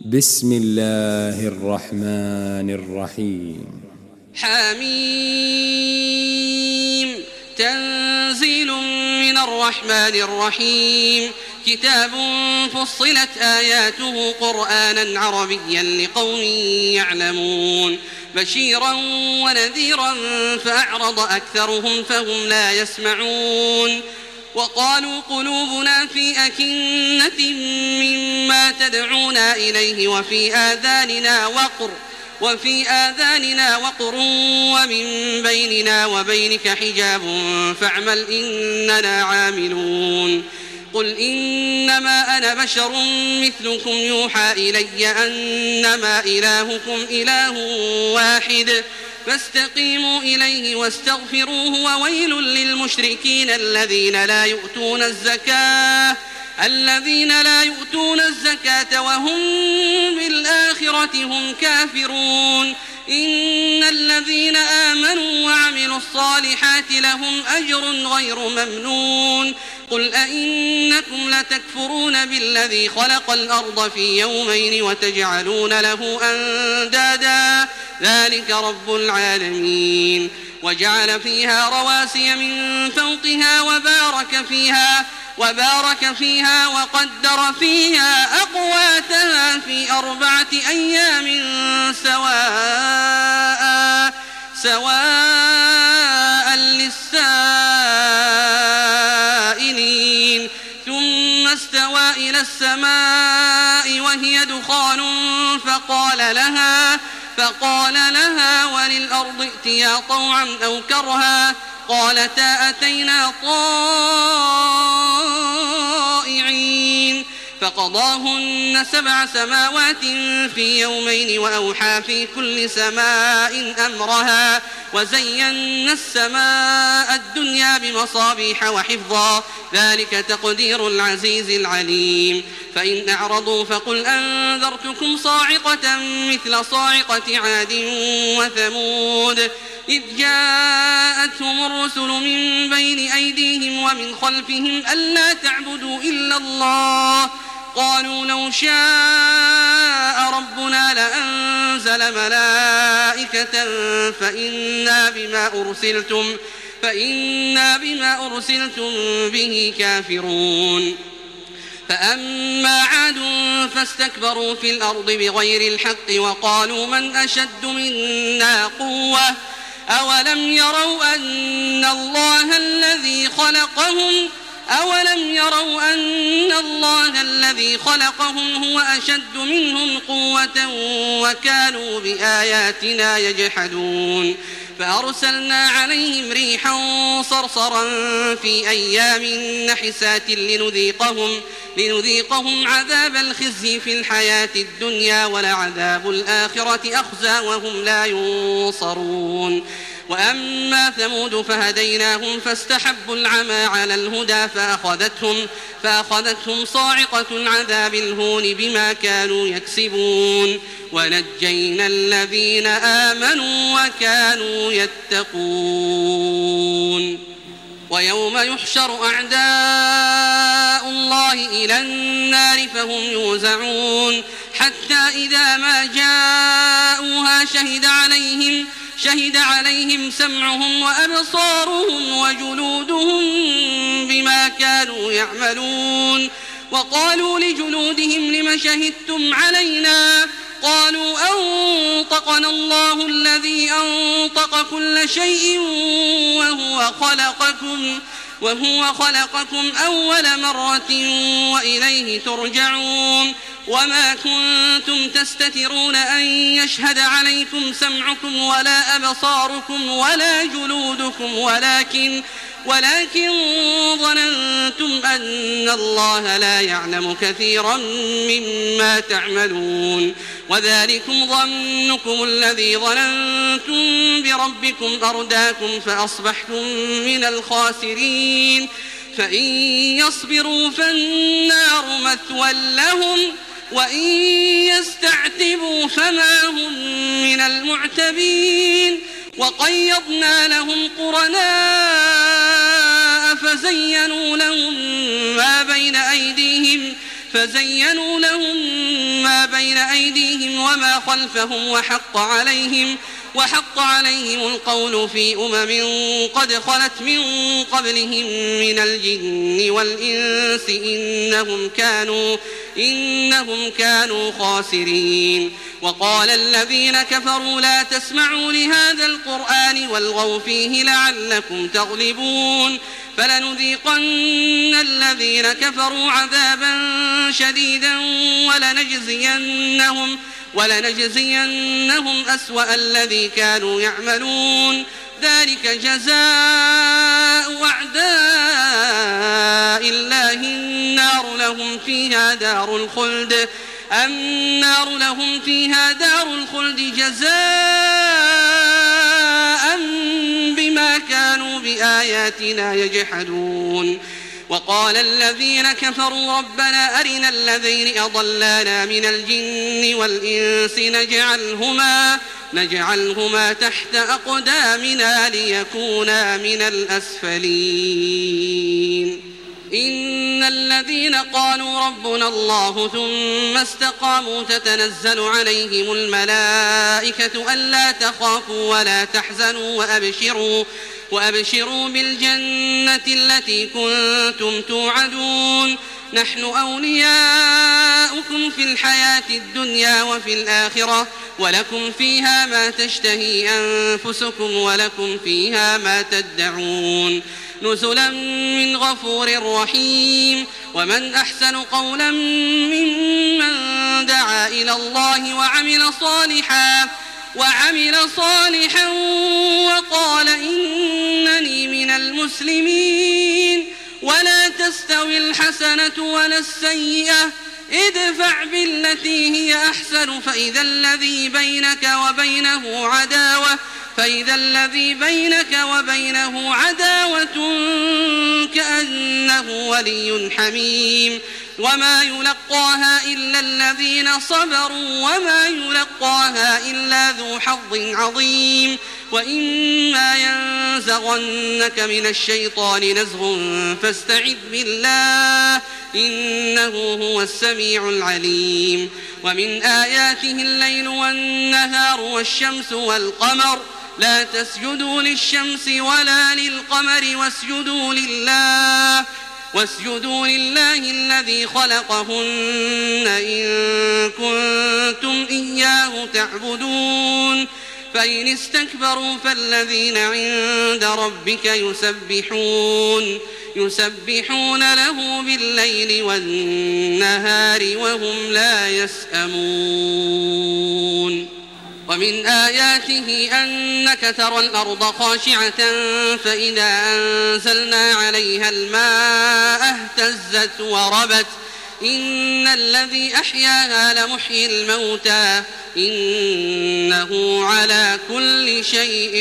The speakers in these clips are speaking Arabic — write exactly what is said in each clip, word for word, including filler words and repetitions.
بسم الله الرحمن الرحيم. حميم. تنزيل من الرحمن الرحيم. كتاب فصلت آياته قرآنا عربيا لقوم يعلمون بشيرا ونذيرا فأعرض أكثرهم فهم لا يسمعون. وقالوا قلوبنا في أكنة مما تدعونا إليه وفي آذاننا وقر وفي آذاننا وقر ومن بيننا وبينك حجاب فاعمل إننا عاملون. قل إنما أنا بشر مثلكم يوحى إلي أنما إلهكم إله واحد فاستقيموا إليه واستغفروه وويل للمشركين الذين لا يؤتون الزكاة الذين لا يؤتون الزكاة وهم بالآخرة هم كافرون. إن الذين آمنوا وعملوا الصالحات لهم أجر غير ممنون. قل أئنكم لتكفرون بالذي خلق الأرض في يومين وتجعلون له أندادا ذلك رب العالمين. وجعل فيها رواسي من فوقها وبارك فيها وبارك فيها وقدر فيها أقواتها في أربعة أيام سواء سواء للسائلين. ثم استوى إلى السماء وهي دخان فقال لها فقال لها وللأرض ائتيا طوعا أو كرها قالتا أتينا طائعين. فقضاهن سبع سماوات في يومين وأوحى في كل سماء أمرها وزينا السماء الدنيا بمصابيح وحفظا ذلك تقدير العزيز العليم. فإن أعرضوا فقل أنذرتكم صاعقة مثل صاعقة عاد وثمود إذ جاءتهم الرسل من بين أيديهم ومن خلفهم ألا تعبدوا إلا الله قالوا لو شاء ربنا لأنزل ملائكة فإنا بما أرسلتم فإنا بما أرسلتم به كافرون. فأما عاد فاستكبروا في الأرض بغير الحق وقالوا من أشد منا قوة أولم يروا أن الله الذي خلقهم أولم يروا أن الله الذي خلقهم هو أشد منهم قوة وكانوا بآياتنا يجحدون. فأرسلنا عليهم ريحا صرصرا في أيام نحسات لنذيقهم, لنذيقهم عذاب الخزي في الحياة الدنيا ولعذاب الآخرة أخزى وهم لا ينصرون. وأما ثمود فهديناهم فاستحبوا العمى على الهدى فأخذتهم, فأخذتهم صاعقة عذاب الهون بما كانوا يكسبون. ونجينا الذين آمنوا وكانوا يتقون. ويوم يحشر أعداء الله إلى النار فهم يوزعون حتى إذا ما جاءوها شهد عليهم شهد عليهم سمعهم وأبصارهم وجلودهم بما كانوا يعملون. وقالوا لجلودهم لم شهدتم علينا قالوا أنطقنا الله الذي أنطق كل شيء وهو خلقكم وهو خلقكم أول مرة وإليه ترجعون. وما كنتم تستترون أن يشهد عليكم سمعكم ولا أبصاركم ولا جلودكم ولكن ولكن ظننتم أن الله لا يعلم كثيرا مما تعملون. وذلكم ظنكم الذي ظننتم بربكم أرداكم فأصبحتم من الخاسرين. فإن يصبروا فالنار مثوى لهم وإن يستعتبوا فما هم من المعتبين. وقيضنا لهم قرناء فزينوا لهم ما بين أيديهم فزينوا لهم ما بين أيديهم وما خلفهم وحق عليهم وحق عليهم القول في أمم قد خلت من قبلهم من الجن والإنس إنهم كانوا إنهم كانوا خاسرين. وقال الذين كفروا لا تسمعوا لهذا القرآن والغوا فيه لعلكم تغلبون فلنذيقن الذين كفروا عذابا شديدا ولنجزينهم ولنجزينهم أسوأ الذي كانوا يعملون ذلك جزاء أعداء الله النار لهم فيها دار الخلد النار لهم فيها دار الخلد جزاء بما كانوا بآياتنا يجحدون. وقال الذين كفروا ربنا أرنا الذين أضلانا من الجن والإنس نجعلهما, نجعلهما تحت أقدامنا ليكونا من الأسفلين. إن الذين قالوا ربنا الله ثم استقاموا تتنزل عليهم الملائكة ألا تخافوا ولا تحزنوا وأبشروا وأبشروا بالجنة التي كنتم توعدون نحن أولياؤكم في الحياة الدنيا وفي الآخرة ولكم فيها ما تشتهي أنفسكم ولكم فيها ما تدعون نزلا من غفور رحيم. ومن أحسن قولا ممن دعا إلى الله وعمل صالحا وعمل صالحا وقال إنني من المسلمين. ولا تستوي الحسنة ولا السيئة ادفع بالتي هي أحسن فإذا الذي بينك وبينه عداوة فإذا الذي بينك وبينه عداوة كأنه ولي حميم. وما يلقاها إلا الذين صبروا وما يلقاها إلا ذو حظ عظيم. وإما ينزغنك من الشيطان نزغ فاستعذ بالله إنه هو السميع العليم. ومن آياته الليل والنهار والشمس والقمر لا تسجدوا للشمس ولا للقمر واسجدوا لله واسجدوا لله الذي خلقهن إن كنتم إياه تعبدون. فإن استكبروا فالذين عند ربك يسبحون يسبحون له بالليل والنهار وهم لا يسأمون. ومن آياته أنك ترى الأرض خاشعة فإذا أنزلنا عليها الماء اهتزت وربت إن الذي أحياها لمحيي الموتى إنه على كل شيء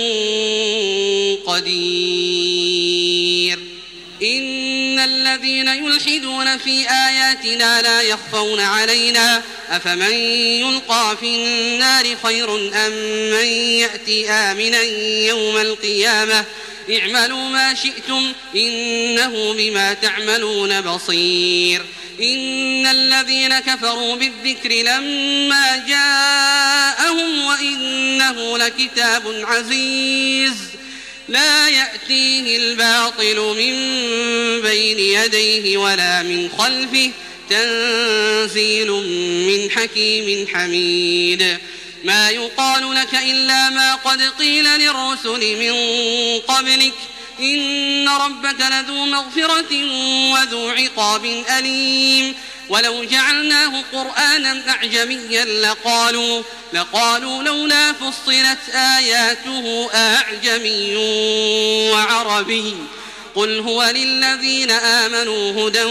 قدير. إن الذين يلحدون في آياتنا لا يخفون علينا أفمن يلقى في النار خير أم من يأتي آمنا يوم القيامة اعملوا ما شئتم إنه بما تعملون بصير. إن الذين كفروا بالذكر لما جاءهم وإنه لكتاب عزيز لا يأتيه الباطل من بين يديه ولا من خلفه تنزيل من حكيم حميد. ما يقال لك إلا ما قد قيل للرسل من قبلك إن ربك لذو مغفرة وذو عقاب أليم. ولو جعلناه قرآنا أعجميا لقالوا, لقالوا لولا فصلت آياته أعجمي وعربي قل هو للذين آمنوا هدى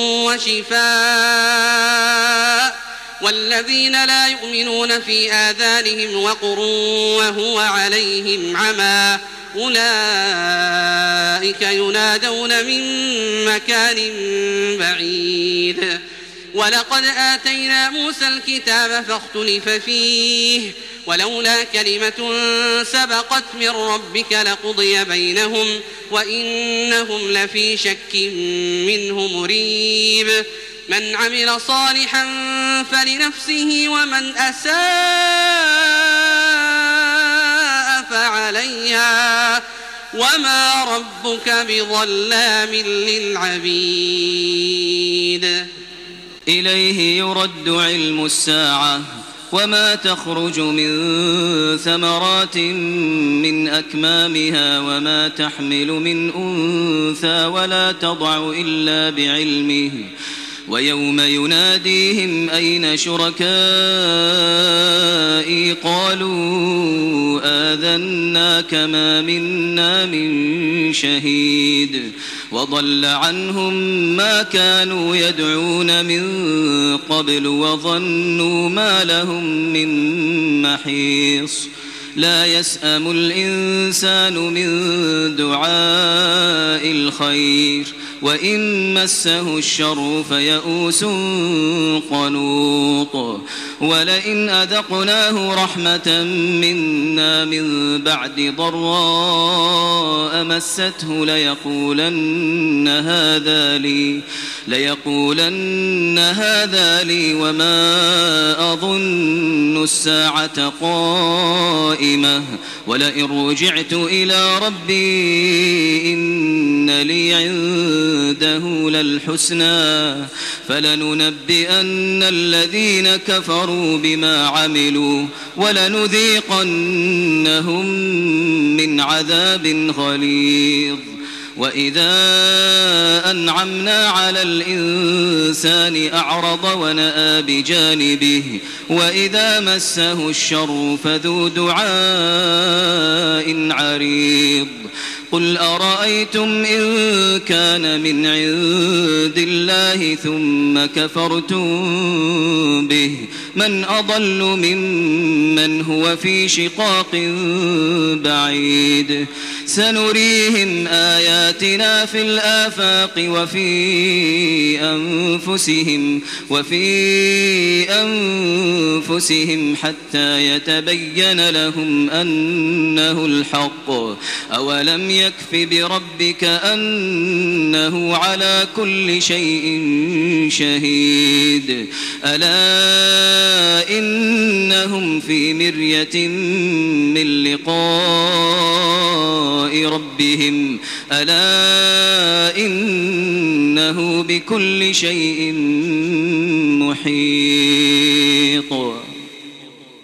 وشفاء والذين لا يؤمنون في آذانهم وقر وهو عليهم عمى أولئك ينادون من مكان بعيد. ولقد آتينا موسى الكتاب فاختلف فيه ولولا كلمة سبقت من ربك لقضي بينهم وإنهم لفي شك منه مريب. من عمل صالحا فلنفسه ومن أساء فعليها وما ربك بظلام للعبيد. إليه يرد علم الساعة وما تخرج من ثمرات من أكمامها وما تحمل من أنثى ولا تضع إلا بعلمه ويوم يناديهم أين شركائي قالوا آذناك ما منا من شهيد وضل عنهم ما كانوا يدعون من قبل وظنوا ما لهم من محيص. لا يسأم الإنسان من دعاء الخير وإن مسه الشر فيئوس قنوط. ولئن أذقناه رحمة منا من بعد ضراء مسته ليقولن هذا لي ليقولن هذا لي وما أظن الساعة قائمة ولئن رجعت إلى ربي إن لي عنده للحسنى فلننبئن الذين كفروا بما عملوا ولنذيقنهم من عذاب غليظ. وإذا أنعمنا على الإنسان أعرض ونأى بجانبه وإذا مسه الشر فذو دعاء عريض. قل أرأيتم إن كان من عند الله ثم كفرتم به من أضل ممن هو في شقاق بعيد. سنريهم آياتنا في الآفاق وفي أنفسهم وفي أنفسهم حتى يتبين لهم أنه الحق. أولم يكف بربك أنه على كل شيء شهيد. ألا إنهم في مرية من لقاء ربهم ألا إنه بكل شيء محيط.